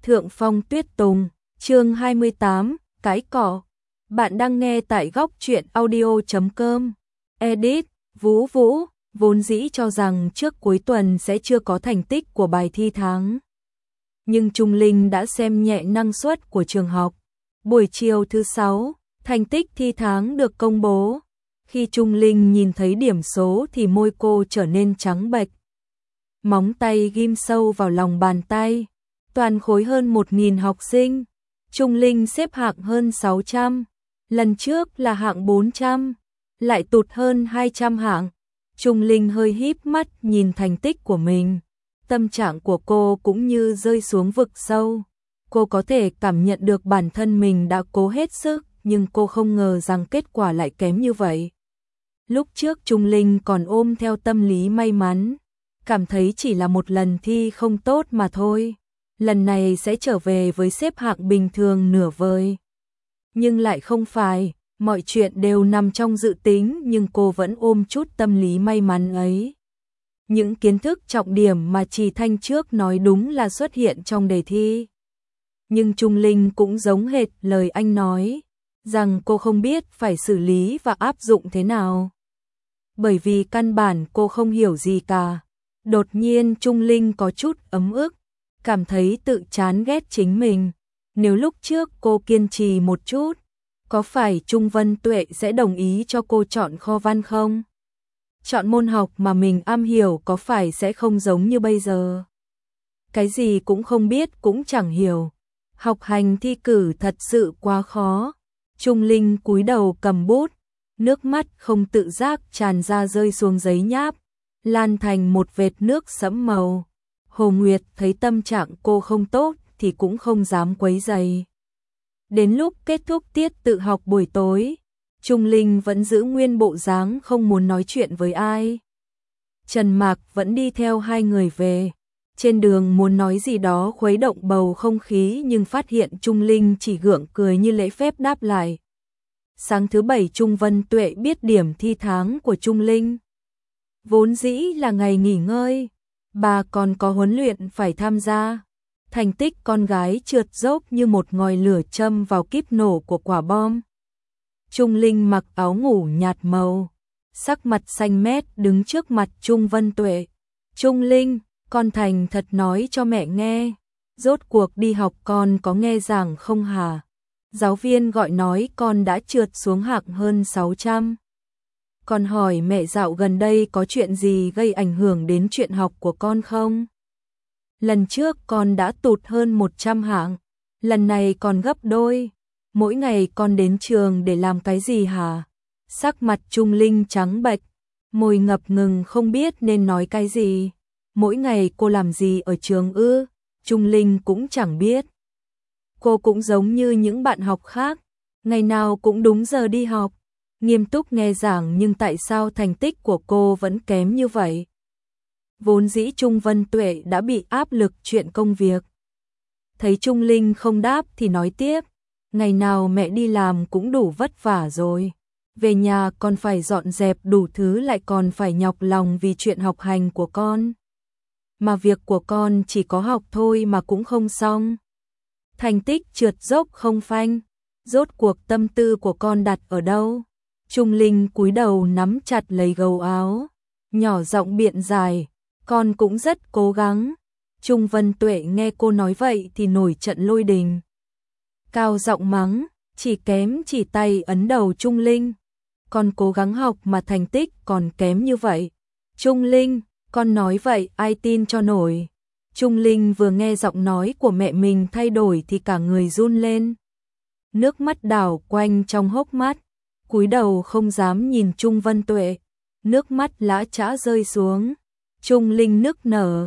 Thượng Phong Tuyết Tùng, chương 28, Cái cỏ. Bạn đang nghe tại góc truyện audio.com. Edit, Vũ Vũ, vốn dĩ cho rằng trước cuối tuần sẽ chưa có thành tích của bài thi tháng. Nhưng Trung Linh đã xem nhẹ năng suất của trường học. Buổi chiều thứ 6, thành tích thi tháng được công bố. Khi Trung Linh nhìn thấy điểm số thì môi cô trở nên trắng bệch. Móng tay ghim sâu vào lòng bàn tay. Toàn khối hơn 1.000 học sinh. Trung Linh xếp hạng hơn 600. Lần trước là hạng 400. Lại tụt hơn 200 hạng. Trung Linh hơi híp mắt nhìn thành tích của mình. Tâm trạng của cô cũng như rơi xuống vực sâu. Cô có thể cảm nhận được bản thân mình đã cố hết sức, nhưng cô không ngờ rằng kết quả lại kém như vậy. Lúc trước Trung Linh còn ôm theo tâm lý may mắn, cảm thấy chỉ là một lần thi không tốt mà thôi. Lần này sẽ trở về với xếp hạng bình thường nửa vời. Nhưng lại không phải, mọi chuyện đều nằm trong dự tính, nhưng cô vẫn ôm chút tâm lý may mắn ấy. Những kiến thức trọng điểm mà Trì Thanh trước nói đúng là xuất hiện trong đề thi. Nhưng Trung Linh cũng giống hệt lời anh nói, rằng cô không biết phải xử lý và áp dụng thế nào. Bởi vì căn bản cô không hiểu gì cả. Đột nhiên Trung Linh có chút ấm ức, cảm thấy tự chán ghét chính mình. Nếu lúc trước cô kiên trì một chút, có phải Trung Vân Tuệ sẽ đồng ý cho cô chọn kho văn không? Chọn môn học mà mình am hiểu có phải sẽ không giống như bây giờ? Cái gì cũng không biết cũng chẳng hiểu. Học hành thi cử thật sự quá khó. Trung Linh cúi đầu cầm bút, nước mắt không tự giác tràn ra rơi xuống giấy nháp, lan thành một vệt nước sẫm màu. Hồ Nguyệt thấy tâm trạng cô không tốt thì cũng không dám quấy rầy. Đến lúc kết thúc tiết tự học buổi tối, Trung Linh vẫn giữ nguyên bộ dáng không muốn nói chuyện với ai. Trần Mạc vẫn đi theo hai người về. Trên đường muốn nói gì đó khuấy động bầu không khí, nhưng phát hiện Trung Linh chỉ gượng cười như lễ phép đáp lại. Sáng thứ Bảy Trung Vân Tuệ biết điểm thi tháng của Trung Linh. Vốn dĩ là ngày nghỉ ngơi, bà còn có huấn luyện phải tham gia. Thành tích con gái trượt dốc như một ngòi lửa châm vào kíp nổ của quả bom. Trung Linh mặc áo ngủ nhạt màu, sắc mặt xanh mét đứng trước mặt Trung Vân Tuệ. Trung Linh, con thành thật nói cho mẹ nghe, rốt cuộc đi học con có nghe giảng không hả? Giáo viên gọi nói con đã trượt xuống hạng hơn 600. Con hỏi mẹ dạo gần đây có chuyện gì gây ảnh hưởng đến chuyện học của con không? Lần trước con đã tụt hơn 100 hạng, lần này còn gấp đôi. Mỗi ngày con đến trường để làm cái gì hả? Sắc mặt Trung Linh trắng bệch, môi ngập ngừng không biết nên nói cái gì. Mỗi ngày cô làm gì ở trường ư? Trung Linh cũng chẳng biết. Cô cũng giống như những bạn học khác, ngày nào cũng đúng giờ đi học, nghiêm túc nghe giảng, nhưng tại sao thành tích của cô vẫn kém như vậy? Vốn dĩ Trung Vân Tuệ đã bị áp lực chuyện công việc. Thấy Trung Linh không đáp thì nói tiếp, ngày nào mẹ đi làm cũng đủ vất vả rồi. Về nhà còn phải dọn dẹp đủ thứ, lại còn phải nhọc lòng vì chuyện học hành của con. Mà việc của con chỉ có học thôi mà cũng không xong. Thành tích trượt dốc không phanh, rốt cuộc tâm tư của con đặt ở đâu? Trung Linh cúi đầu nắm chặt lấy gấu áo, nhỏ giọng biện giải, con cũng rất cố gắng. Trung Vân Tuệ nghe cô nói vậy thì nổi trận lôi đình. Cao giọng mắng, chỉ tay ấn đầu Trung Linh. Con cố gắng học mà thành tích còn kém như vậy. Trung Linh, con nói vậy ai tin cho nổi. Trung Linh vừa nghe giọng nói của mẹ mình thay đổi thì cả người run lên. Nước mắt đảo quanh trong hốc mắt, cúi đầu không dám nhìn Trung Vân Tuệ. Nước mắt lã chã rơi xuống. Trung Linh nức nở,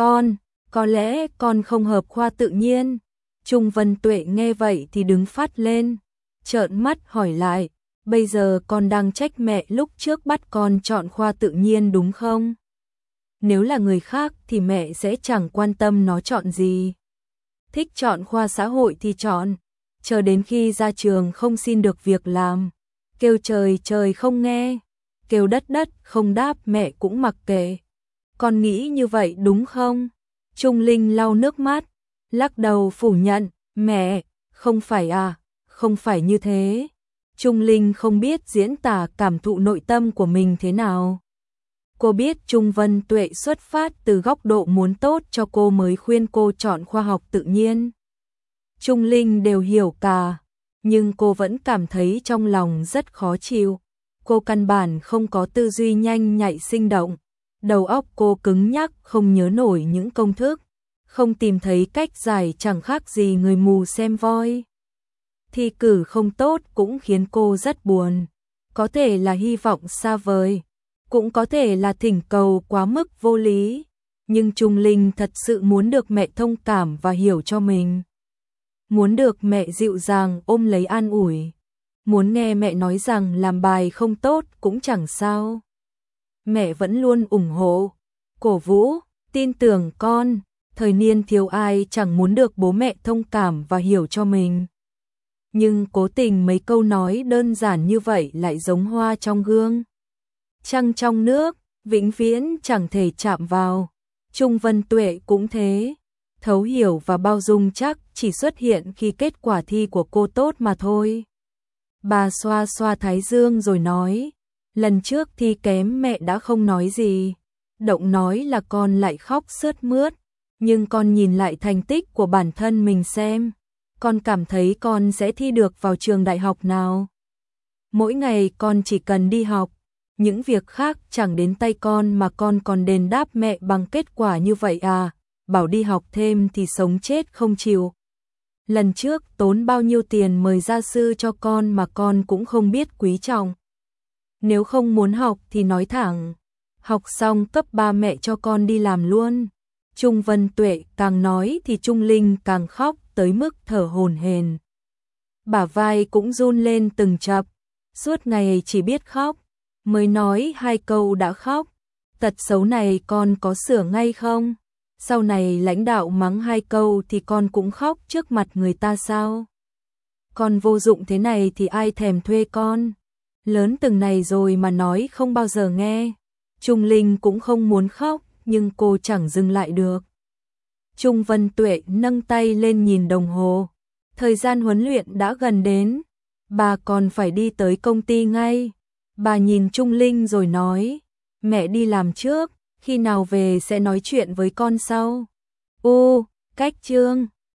có lẽ con không hợp khoa tự nhiên. Trung Vân Tuệ nghe vậy thì đứng phát lên, trợn mắt hỏi lại, bây giờ con đang trách mẹ lúc trước bắt con chọn khoa tự nhiên đúng không? Nếu là người khác thì mẹ sẽ chẳng quan tâm nó chọn gì. Thích chọn khoa xã hội thì chọn, chờ đến khi ra trường không xin được việc làm, kêu trời trời không nghe, kêu đất đất không đáp mẹ cũng mặc kệ. Con nghĩ như vậy đúng không? Trung Linh lau nước mắt, lắc đầu phủ nhận, mẹ, không phải à, không phải như thế. Trung Linh không biết diễn tả cảm thụ nội tâm của mình thế nào. Cô biết Trung Vân Tuệ xuất phát từ góc độ muốn tốt cho cô mới khuyên cô chọn khoa học tự nhiên. Trung Linh đều hiểu cả, nhưng cô vẫn cảm thấy trong lòng rất khó chịu. Cô căn bản không có tư duy nhanh nhạy sinh động, đầu óc cô cứng nhắc không nhớ nổi những công thức, không tìm thấy cách giải chẳng khác gì người mù xem voi. Thi cử không tốt cũng khiến cô rất buồn, có thể là hy vọng xa vời, cũng có thể là thỉnh cầu quá mức vô lý, nhưng Trung Linh thật sự muốn được mẹ thông cảm và hiểu cho mình. Muốn được mẹ dịu dàng ôm lấy an ủi, muốn nghe mẹ nói rằng làm bài không tốt cũng chẳng sao. Mẹ vẫn luôn ủng hộ, cổ vũ, tin tưởng con, thời niên thiếu ai chẳng muốn được bố mẹ thông cảm và hiểu cho mình. Nhưng cố tình mấy câu nói đơn giản như vậy lại giống hoa trong gương, trăng trong nước, vĩnh viễn chẳng thể chạm vào. Trung Vân Tuệ cũng thế, thấu hiểu và bao dung chắc chỉ xuất hiện khi kết quả thi của cô tốt mà thôi. Bà xoa xoa thái dương rồi nói, lần trước thi kém mẹ đã không nói gì, động nói là con lại khóc sướt mướt, nhưng con nhìn lại thành tích của bản thân mình xem, con cảm thấy con sẽ thi được vào trường đại học nào. Mỗi ngày con chỉ cần đi học, những việc khác chẳng đến tay con mà con còn đền đáp mẹ bằng kết quả như vậy à, bảo đi học thêm thì sống chết không chịu. Lần trước tốn bao nhiêu tiền mời gia sư cho con mà con cũng không biết quý trọng. Nếu không muốn học thì nói thẳng, học xong cấp 3 mẹ cho con đi làm luôn. Trung Vân Tuệ càng nói thì Trung Linh càng khóc tới mức thở hổn hển. Bả vai cũng run lên từng chập, suốt ngày chỉ biết khóc, mới nói 2 câu đã khóc. Tật xấu này con có sửa ngay không? Sau này lãnh đạo mắng 2 câu thì con cũng khóc trước mặt người ta sao? Con vô dụng thế này thì ai thèm thuê con? Lớn từng này rồi mà nói không bao giờ nghe. Trung Linh cũng không muốn khóc, nhưng cô chẳng dừng lại được. Trung Vân Tuệ nâng tay lên nhìn đồng hồ. Thời gian huấn luyện đã gần đến. Bà còn phải đi tới công ty ngay. Bà nhìn Trung Linh rồi nói, mẹ đi làm trước, khi nào về sẽ nói chuyện với con sau. Cách chương